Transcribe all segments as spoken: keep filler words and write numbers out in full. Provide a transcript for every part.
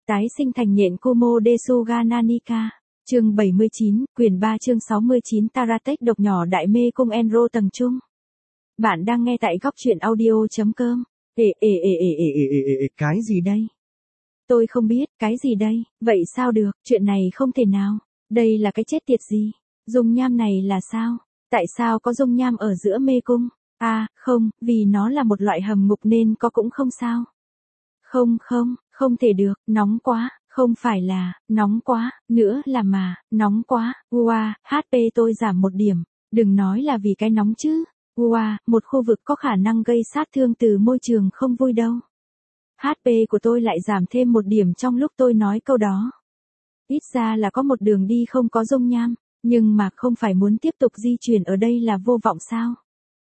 Tái sinh thành nhện Kumo Desuga Nanika. Chương bảy mươi chín, quyển ba chương sáu mươi chín Taratech độc nhỏ Đại Mê Cung Enro tầng trung. Bạn đang nghe tại góc truyện audio.com. Ê ê ê ê ê ê ê ê cái gì đây? Tôi không biết, cái gì đây? Vậy sao được, chuyện này không thể nào. Đây là cái chết tiệt gì? Dung nham này là sao? Tại sao có dung nham ở giữa mê cung? À, không, vì nó là một loại hầm ngục nên có cũng không sao. Không không, không thể được, nóng quá, không phải là, nóng quá, nữa là mà, nóng quá, Ua, hát pê tôi giảm một điểm, đừng nói là vì cái nóng chứ, Ua, một khu vực có khả năng gây sát thương từ môi trường không vui đâu. hát pê của tôi lại giảm thêm một điểm trong lúc tôi nói câu đó. Ít ra là có một đường đi không có dung nham, nhưng mà không phải muốn tiếp tục di chuyển ở đây là vô vọng sao?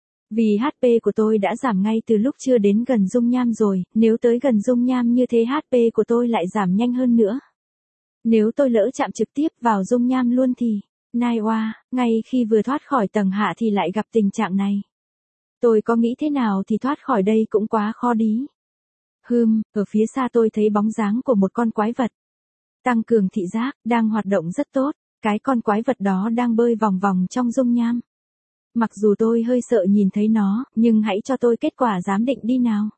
Vì hát pê của tôi đã giảm ngay từ lúc chưa đến gần dung nham rồi, nếu tới gần dung nham như thế hát pê của tôi lại giảm nhanh hơn nữa. Nếu tôi lỡ chạm trực tiếp vào dung nham luôn thì, nai oa, ngay khi vừa thoát khỏi tầng hạ thì lại gặp tình trạng này. Tôi có nghĩ thế nào thì thoát khỏi đây cũng quá khó đi. Hừm, ở phía xa tôi thấy bóng dáng của một con quái vật. Tăng cường thị giác, đang hoạt động rất tốt, cái con quái vật đó đang bơi vòng vòng trong dung nham. Mặc dù tôi hơi sợ nhìn thấy nó, nhưng hãy cho tôi kết quả giám định đi nào.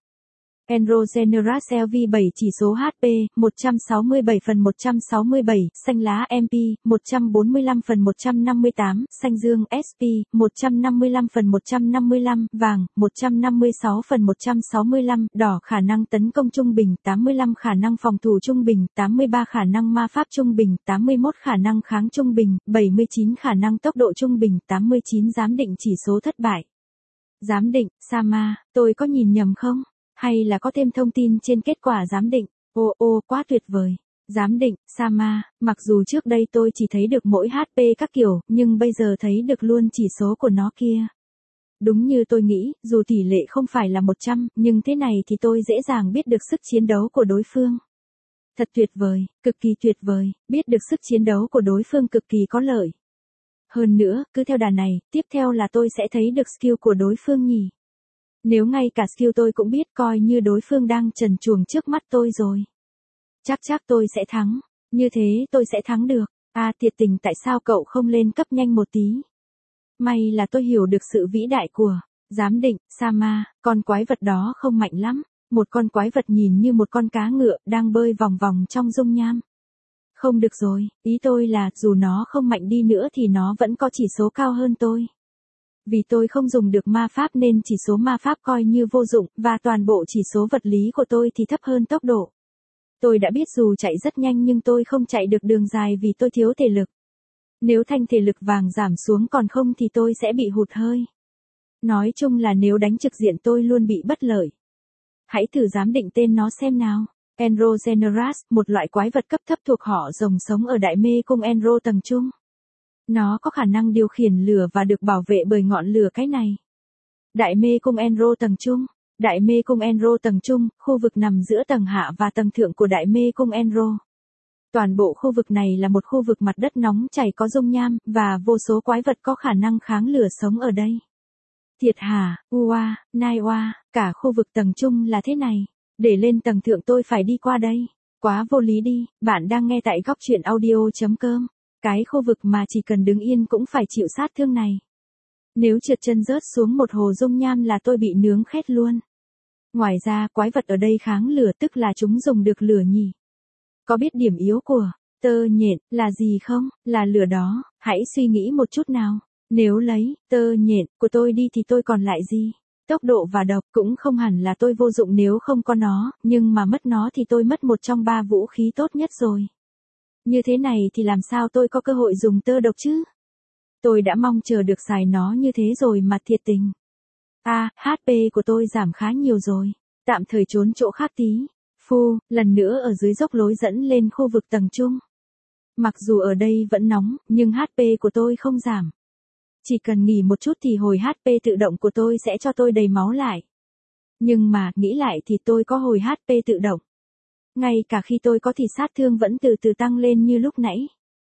Enrogeneras lờ vê bảy chỉ số hát pê, một trăm sáu mươi bảy phần một trăm sáu mươi bảy, xanh lá em pê, một trăm bốn mươi lăm phần một trăm năm mươi tám, xanh dương ét pê, một trăm năm mươi lăm phần một trăm năm mươi lăm, vàng, một trăm năm mươi sáu phần một trăm sáu mươi lăm, đỏ khả năng tấn công trung bình, tám mươi lăm khả năng phòng thủ trung bình, tám mươi ba khả năng ma pháp trung bình, tám mươi mốt khả năng kháng trung bình, bảy mươi chín khả năng tốc độ trung bình, tám mươi chín giám định chỉ số thất bại. Giám định, Sama, tôi có nhìn nhầm không? Hay là có thêm thông tin trên kết quả giám định? Ô ô, quá tuyệt vời. Giám định, Sama, mặc dù trước đây tôi chỉ thấy được mỗi hát pê các kiểu, nhưng bây giờ thấy được luôn chỉ số của nó kia. Đúng như tôi nghĩ, dù tỷ lệ không phải là một trăm, nhưng thế này thì tôi dễ dàng biết được sức chiến đấu của đối phương. Thật tuyệt vời, cực kỳ tuyệt vời, biết được sức chiến đấu của đối phương cực kỳ có lợi. Hơn nữa, cứ theo đà này, tiếp theo là tôi sẽ thấy được skill của đối phương nhỉ. Nếu ngay cả skill tôi cũng biết coi như đối phương đang trần truồng trước mắt tôi rồi. Chắc chắc tôi sẽ thắng. Như thế tôi sẽ thắng được. À thiệt tình tại sao cậu không lên cấp nhanh một tí? May là tôi hiểu được sự vĩ đại của giám định, Sama, con quái vật đó không mạnh lắm. Một con quái vật nhìn như một con cá ngựa đang bơi vòng vòng trong dung nham. Không được rồi, ý tôi là dù nó không mạnh đi nữa thì nó vẫn có chỉ số cao hơn tôi. Vì tôi không dùng được ma pháp nên chỉ số ma pháp coi như vô dụng, và toàn bộ chỉ số vật lý của tôi thì thấp hơn tốc độ. Tôi đã biết dù chạy rất nhanh nhưng tôi không chạy được đường dài vì tôi thiếu thể lực. Nếu thanh thể lực vàng giảm xuống còn không thì tôi sẽ bị hụt hơi. Nói chung là nếu đánh trực diện tôi luôn bị bất lợi. Hãy thử giám định tên nó xem nào. Enrogeneras, một loại quái vật cấp thấp thuộc họ rồng sống ở Đại Mê Cung Enro tầng trung. Nó có khả năng điều khiển lửa và được bảo vệ bởi ngọn lửa cái này. Đại Mê Cung Enro tầng trung. Đại Mê Cung Enro tầng trung, khu vực nằm giữa tầng hạ và tầng thượng của Đại Mê Cung Enro. Toàn bộ khu vực này là một khu vực mặt đất nóng chảy có dung nham, và vô số quái vật có khả năng kháng lửa sống ở đây. Thiệt hả, Ua, Nai Oa, cả khu vực tầng trung là thế này. Để lên tầng thượng tôi phải đi qua đây. Quá vô lý đi, bạn đang nghe tại góc truyện audio.com. Cái khu vực mà chỉ cần đứng yên cũng phải chịu sát thương này. Nếu trượt chân rớt xuống một hồ dung nham là tôi bị nướng khét luôn. Ngoài ra, quái vật ở đây kháng lửa tức là chúng dùng được lửa nhỉ. Có biết điểm yếu của tơ nhện là gì không? Là lửa đó, hãy suy nghĩ một chút nào. Nếu lấy tơ nhện của tôi đi thì tôi còn lại gì? Tốc độ và độc cũng không hẳn là tôi vô dụng nếu không có nó, nhưng mà mất nó thì tôi mất một trong ba vũ khí tốt nhất rồi. Như thế này thì làm sao tôi có cơ hội dùng tơ độc chứ? Tôi đã mong chờ được xài nó như thế rồi mà thiệt tình. À, hát pê của tôi giảm khá nhiều rồi. Tạm thời trốn chỗ khác tí. Phu, lần nữa ở dưới dốc lối dẫn lên khu vực tầng trung. Mặc dù ở đây vẫn nóng, nhưng hát pê của tôi không giảm. Chỉ cần nghỉ một chút thì hồi hát pê tự động của tôi sẽ cho tôi đầy máu lại. Nhưng mà, nghĩ lại thì tôi có hồi hát pê tự động. Ngay cả khi tôi có thì sát thương vẫn từ từ tăng lên như lúc nãy.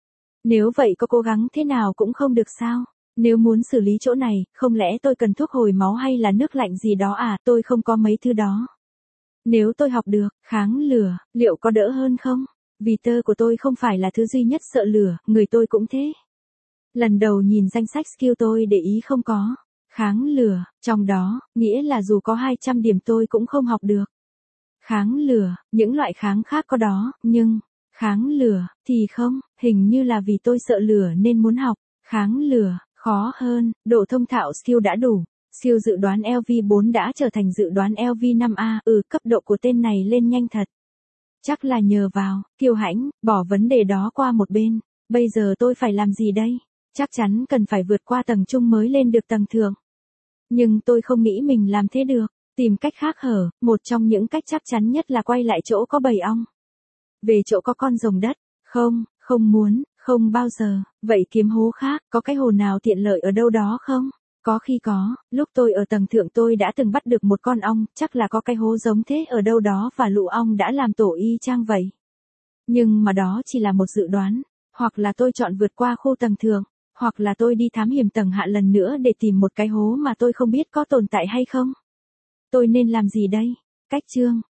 Nếu vậy có cố gắng thế nào cũng không được sao? Nếu muốn xử lý chỗ này, không lẽ tôi cần thuốc hồi máu hay là nước lạnh gì đó à? Tôi không có mấy thứ đó. Nếu tôi học được, kháng lửa, liệu có đỡ hơn không? Vì tơ của tôi không phải là thứ duy nhất sợ lửa, người tôi cũng thế. Lần đầu nhìn danh sách skill tôi để ý không có. Kháng lửa, trong đó, nghĩa là dù có hai trăm điểm tôi cũng không học được. Kháng lửa, những loại kháng khác có đó, nhưng, kháng lửa, thì không, hình như là vì tôi sợ lửa nên muốn học. Kháng lửa, khó hơn, độ thông thạo skill đã đủ. Siêu dự đoán L V bốn đã trở thành dự đoán L V năm A, ừ cấp độ của tên này lên nhanh thật. Chắc là nhờ vào, kiêu hãnh, bỏ vấn đề đó qua một bên. Bây giờ tôi phải làm gì đây? Chắc chắn cần phải vượt qua tầng trung mới lên được tầng thượng. Nhưng tôi không nghĩ mình làm thế được. Tìm cách khác hở, một trong những cách chắc chắn nhất là quay lại chỗ có bầy ong. Về chỗ có con rồng đất. Không, không muốn, không bao giờ. Vậy kiếm hố khác, có cái hồ nào tiện lợi ở đâu đó không? Có khi có, lúc tôi ở tầng thượng tôi đã từng bắt được một con ong, chắc là có cái hố giống thế ở đâu đó và lũ ong đã làm tổ y chang vậy. Nhưng mà đó chỉ là một dự đoán, hoặc là tôi chọn vượt qua khu tầng thượng, hoặc là tôi đi thám hiểm tầng hạ lần nữa để tìm một cái hố mà tôi không biết có tồn tại hay không. Tôi nên làm gì đây? Cách chương,